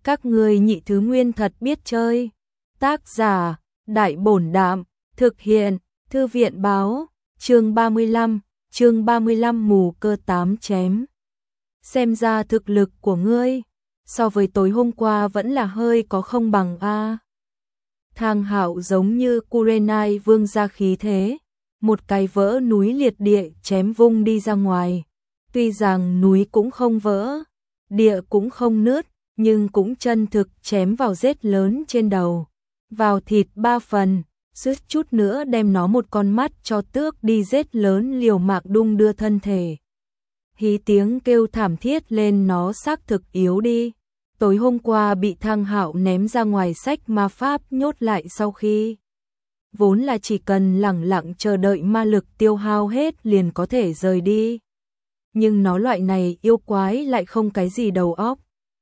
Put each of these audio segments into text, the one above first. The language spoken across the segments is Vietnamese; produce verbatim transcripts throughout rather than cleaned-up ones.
Các ngươi nhị thứ nguyên thật biết chơi. Tác giả, Đại Bổn Đạm, thực hiện, Thư viện Báo, chương ba mươi lăm, chương ba mươi lăm mù cơ tám chém. Xem ra thực lực của ngươi, so với tối hôm qua vẫn là hơi có không bằng a. Thang Hạo giống như Kurenai vương gia khí thế, một cái vỡ núi liệt địa chém vung đi ra ngoài. Tuy rằng núi cũng không vỡ, địa cũng không nứt, nhưng cũng chân thực chém vào rết lớn trên đầu, vào thịt ba phần, suýt chút nữa đem nó một con mắt cho tước đi. Rết lớn liều mạng đung đưa thân thể, hí tiếng kêu thảm thiết lên. Nó xác thực yếu đi, tối hôm qua bị Thang Hạo ném ra ngoài sách ma pháp nhốt lại, sau khi vốn là chỉ cần lẳng lặng chờ đợi ma lực tiêu hao hết liền có thể rời đi. Nhưng nó loại này yêu quái lại không cái gì đầu óc,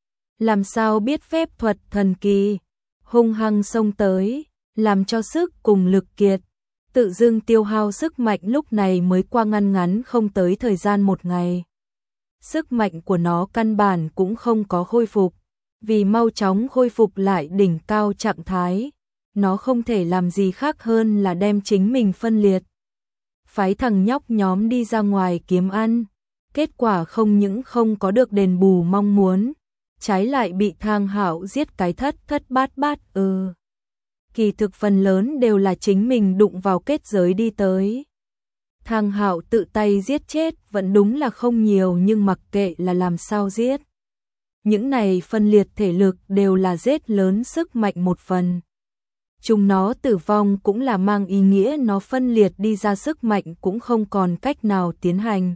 làm sao biết phép thuật thần kỳ, hung hăng xông tới, làm cho sức cùng lực kiệt, tự dưng tiêu hao sức mạnh. Lúc này mới qua ngăn ngắn không tới thời gian một ngày, sức mạnh của nó căn bản cũng không có khôi phục. Vì mau chóng khôi phục lại đỉnh cao trạng thái, nó không thể làm gì khác hơn là đem chính mình phân liệt, phái thằng nhóc nhóm đi ra ngoài kiếm ăn. Kết quả không những không có được đền bù mong muốn, trái lại bị Thang Hạo giết cái thất thất bát bát. Ừ, kỳ thực phần lớn đều là chính mình đụng vào kết giới đi tới. Thang Hạo tự tay giết chết vẫn đúng là không nhiều, nhưng mặc kệ là làm sao giết, những này phân liệt thể lực đều là giết lớn sức mạnh một phần. Chúng nó tử vong cũng là mang ý nghĩa nó phân liệt đi ra sức mạnh cũng không còn cách nào tiến hành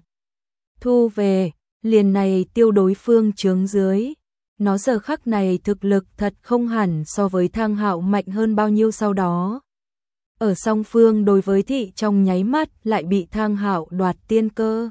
thu về, liền này tiêu đối phương chướng dưới. Nó giờ khắc này thực lực thật không hẳn so với Thang Hạo mạnh hơn bao nhiêu. Sau đó ở song phương đối với thị trong nháy mắt lại bị Thang Hạo đoạt tiên cơ,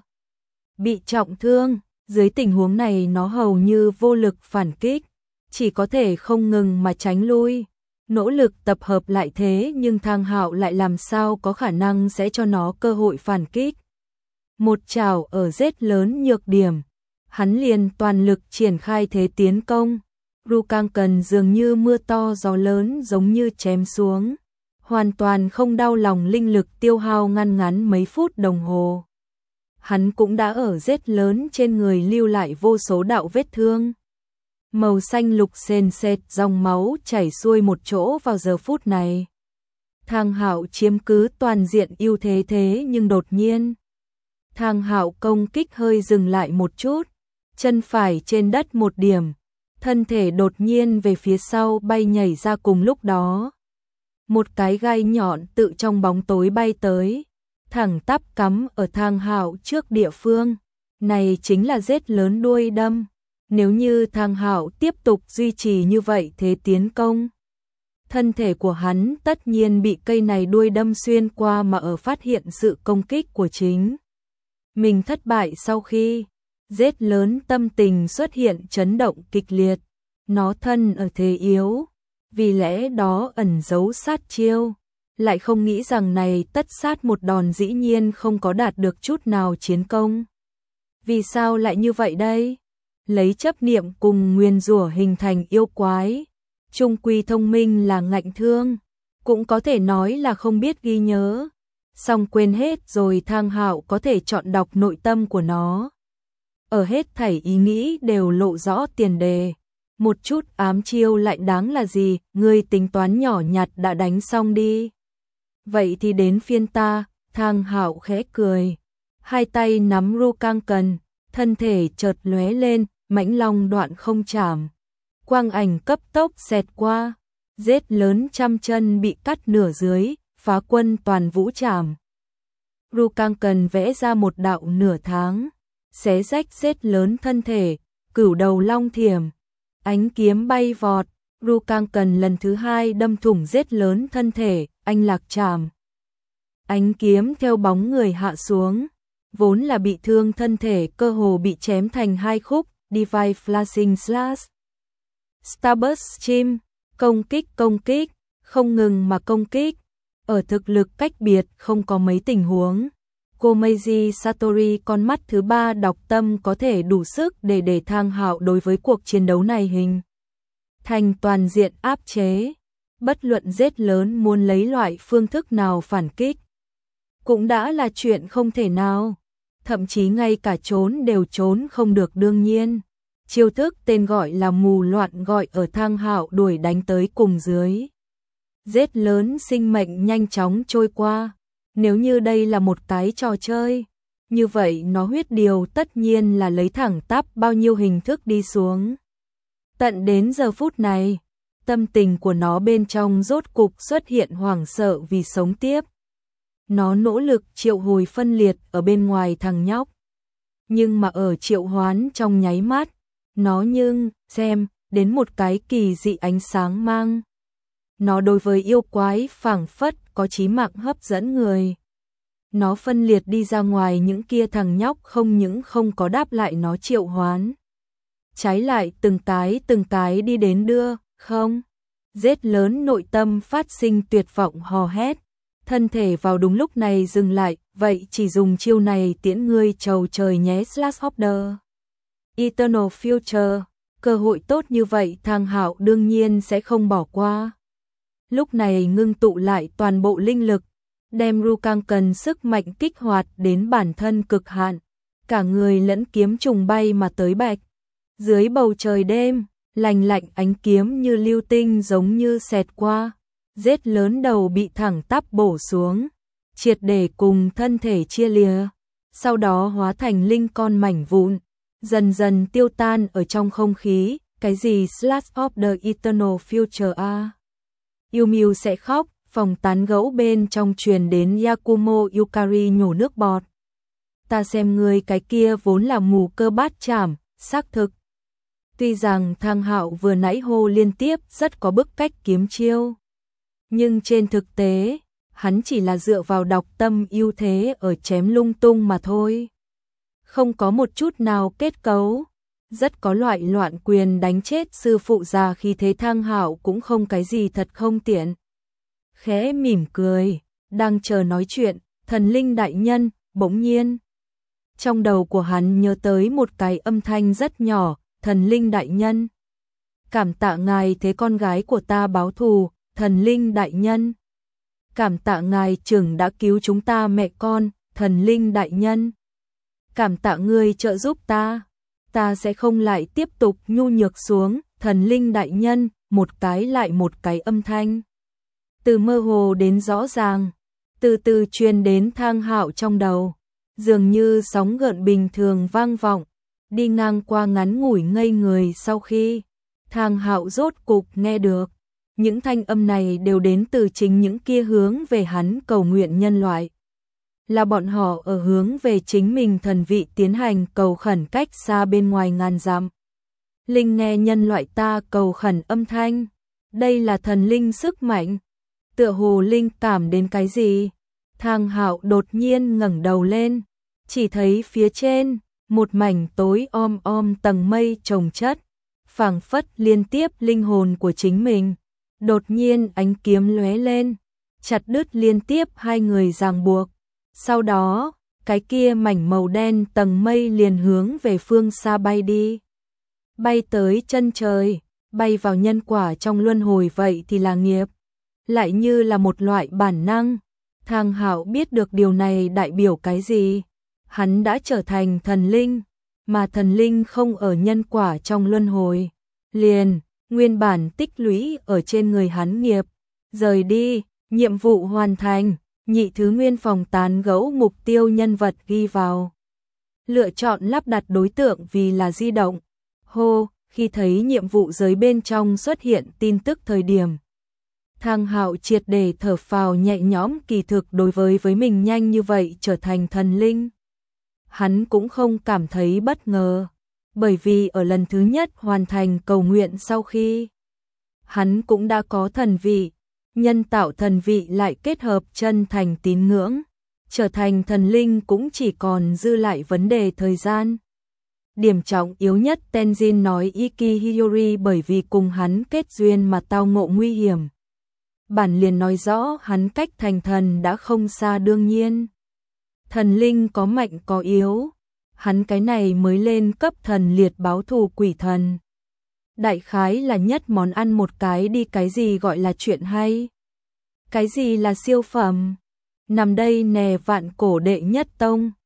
bị trọng thương. Dưới tình huống này nó hầu như vô lực phản kích, chỉ có thể không ngừng mà tránh lui, nỗ lực tập hợp lại. Thế nhưng Thang Hạo lại làm sao có khả năng sẽ cho nó cơ hội phản kích. Một chảo ở rết lớn nhược điểm, hắn liền toàn lực triển khai thế tiến công. Rukanken dường như mưa to gió lớn giống như chém xuống, hoàn toàn không đau lòng. Linh lực tiêu hao ngăn ngắn mấy phút đồng hồ, hắn cũng đã ở rết lớn trên người lưu lại vô số đạo vết thương màu xanh lục sền sệt, dòng máu chảy xuôi một chỗ. Vào giờ phút này Thang Hạo chiếm cứ toàn diện ưu thế, thế nhưng đột nhiên Thang Hạo công kích hơi dừng lại một chút, chân phải trên đất một điểm, thân thể đột nhiên về phía sau bay nhảy ra. Cùng lúc đó một cái gai nhọn tự trong bóng tối bay tới, thẳng tắp cắm ở Thang Hạo trước địa phương. Này chính là rết lớn đuôi đâm. Nếu như Thang Hạo tiếp tục duy trì như vậy thế tiến công, thân thể của hắn tất nhiên bị cây này đuôi đâm xuyên qua. Mà ở phát hiện sự công kích của chính mình thất bại sau khi, rết lớn tâm tình xuất hiện chấn động kịch liệt. Nó thân ở thế yếu, vì lẽ đó ẩn giấu sát chiêu, lại không nghĩ rằng này tất sát một đòn dĩ nhiên không có đạt được chút nào chiến công. Vì sao lại như vậy đây? Lấy chấp niệm cùng nguyên rủa hình thành yêu quái, trung quy thông minh là ngạnh thương, cũng có thể nói là không biết ghi nhớ, xong quên hết rồi. Thang Hạo có thể chọn đọc nội tâm của nó, ở hết thảy ý nghĩ đều lộ rõ tiền đề. Một chút ám chiêu lại đáng là gì, ngươi tính toán nhỏ nhặt đã đánh xong đi. Vậy thì đến phiên ta. Thang Hạo khẽ cười, hai tay nắm Rukanken, thân thể chợt lóe lên, mãnh long đoạn không chạm, quang ảnh cấp tốc xẹt qua, rết lớn trăm chân bị cắt nửa dưới, phá quân toàn vũ chạm. Rukanken vẽ ra một đạo nửa tháng, xé rách rết lớn thân thể, cửu đầu long thiểm, ánh kiếm bay vọt. Rukanken lần thứ hai đâm thủng rết lớn thân thể, anh lạc chạm. Ánh kiếm theo bóng người hạ xuống, vốn là bị thương thân thể cơ hồ bị chém thành hai khúc. Divine Flashing Slash, Starburst Stream, công kích công kích, không ngừng mà công kích. Ở thực lực cách biệt không có mấy tình huống, Komeiji Satori con mắt thứ ba đọc tâm có thể đủ sức để để Thang Hạo đối với cuộc chiến đấu này hình thành toàn diện áp chế. Bất luận giết lớn muốn lấy loại phương thức nào phản kích, cũng đã là chuyện không thể nào. Thậm chí ngay cả trốn đều trốn không được đương nhiên. Chiêu thức tên gọi là mù loạn gọi ở Thang Hạo đuổi đánh tới cùng dưới. Giết lớn sinh mệnh nhanh chóng trôi qua. Nếu như đây là một cái trò chơi, như vậy nó huyết điều tất nhiên là lấy thẳng tắp bao nhiêu hình thức đi xuống. Tận đến giờ phút này, tâm tình của nó bên trong rốt cục xuất hiện hoảng sợ vì sống tiếp. Nó nỗ lực triệu hồi phân liệt ở bên ngoài thằng nhóc. Nhưng mà ở triệu hoán trong nháy mắt, nó nhưng, xem, đến một cái kỳ dị ánh sáng mang. Nó đối với yêu quái phảng phất có chí mạng hấp dẫn người. Nó phân liệt đi ra ngoài những kia thằng nhóc không những không có đáp lại nó triệu hoán. Trái lại từng cái từng cái đi đến đưa, không. Giết lớn nội tâm phát sinh tuyệt vọng hò hét. Thân thể vào đúng lúc này dừng lại, vậy chỉ dùng chiêu này tiễn ngươi trầu trời nhé Slashholder. Eternal Future, cơ hội tốt như vậy Thang Hạo đương nhiên sẽ không bỏ qua. Lúc này ngưng tụ lại toàn bộ linh lực, đem Rukang cần sức mạnh kích hoạt đến bản thân cực hạn, cả người lẫn kiếm trùng bay mà tới bạch. Dưới bầu trời đêm, lành lạnh ánh kiếm như lưu tinh giống như xẹt qua, giết lớn đầu bị thẳng tắp bổ xuống, triệt để cùng thân thể chia lìa, sau đó hóa thành linh con mảnh vụn, dần dần tiêu tan ở trong không khí. Cái gì Slash of the Eternal Future a? À? Yumiu sẽ khóc, phòng tán gẫu bên trong truyền đến Yakumo Yukari nhổ nước bọt. Ta xem người cái kia vốn là mù cơ bát chảm, xác thực. Tuy rằng Thang Hạo vừa nãy hô liên tiếp rất có bức cách kiếm chiêu, nhưng trên thực tế, hắn chỉ là dựa vào đọc tâm ưu thế ở chém lung tung mà thôi. Không có một chút nào kết cấu, rất có loại loạn quyền đánh chết sư phụ già khi thế. Thang Hạo cũng không cái gì thật không tiện. Khẽ mỉm cười, đang chờ nói chuyện, thần linh đại nhân, bỗng nhiên. Trong đầu của hắn nhớ tới một cái âm thanh rất nhỏ, thần linh đại nhân. Cảm tạ ngài thế con gái của ta báo thù, thần linh đại nhân. Cảm tạ ngài trưởng đã cứu chúng ta mẹ con, thần linh đại nhân. Cảm tạ ngươi trợ giúp ta, ta sẽ không lại tiếp tục nhu nhược xuống, thần linh đại nhân, một cái lại một cái âm thanh. Từ mơ hồ đến rõ ràng, từ từ truyền đến Thang Hạo trong đầu, dường như sóng gợn bình thường vang vọng, đi ngang qua ngắn ngủi ngây người sau khi Thang Hạo rốt cục nghe được. Những thanh âm này đều đến từ chính những kia hướng về hắn cầu nguyện nhân loại. Là bọn họ ở hướng về chính mình thần vị tiến hành cầu khẩn cách xa bên ngoài ngàn dặm. Linh nghe nhân loại ta cầu khẩn âm thanh. Đây là thần linh sức mạnh. Tựa hồ linh cảm đến cái gì? Thang Hạo đột nhiên ngẩng đầu lên. Chỉ thấy phía trên, một mảnh tối om om tầng mây chồng chất. Phảng phất liên tiếp linh hồn của chính mình. Đột nhiên ánh kiếm lóe lên. Chặt đứt liên tiếp hai người ràng buộc. Sau đó, cái kia mảnh màu đen tầng mây liền hướng về phương xa bay đi. Bay tới chân trời, bay vào nhân quả trong luân hồi vậy thì là nghiệp. Lại như là một loại bản năng. Thang Hạo biết được điều này đại biểu cái gì. Hắn đã trở thành thần linh, mà thần linh không ở nhân quả trong luân hồi. Liền, nguyên bản tích lũy ở trên người hắn nghiệp. Rời đi, nhiệm vụ hoàn thành. Nhị thứ nguyên phòng tán gẫu mục tiêu nhân vật ghi vào. Lựa chọn lắp đặt đối tượng vì là di động. Hô, khi thấy nhiệm vụ giới bên trong xuất hiện tin tức thời điểm. Thang Hạo triệt để thở phào nhẹ nhõm, kỳ thực đối với với mình nhanh như vậy trở thành thần linh. Hắn cũng không cảm thấy bất ngờ, bởi vì ở lần thứ nhất hoàn thành cầu nguyện sau khi, hắn cũng đã có thần vị. Nhân tạo thần vị lại kết hợp chân thành tín ngưỡng, trở thành thần linh cũng chỉ còn dư lại vấn đề thời gian. Điểm trọng yếu nhất Tenzin nói Iki Hiyori bởi vì cùng hắn kết duyên mà tao ngộ nguy hiểm. Bản liền nói rõ hắn cách thành thần đã không xa đương nhiên. Thần linh có mạnh có yếu, hắn cái này mới lên cấp thần liệt báo thù quỷ thần. đại khái là nhất món ăn một cái đi, cái gì gọi là chuyện hay? Cái gì là siêu phẩm? Nằm đây nè, vạn cổ đệ nhất tông.